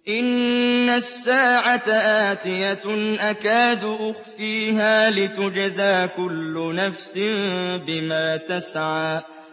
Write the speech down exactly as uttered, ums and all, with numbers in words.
إِنَّ السَّاعَةَ آتِيَةٌ أَكَادُ أُخْفِيهَا لِتُجْزَىٰ كُلُّ نَفْسٍ بِمَا تَسْعَىٰ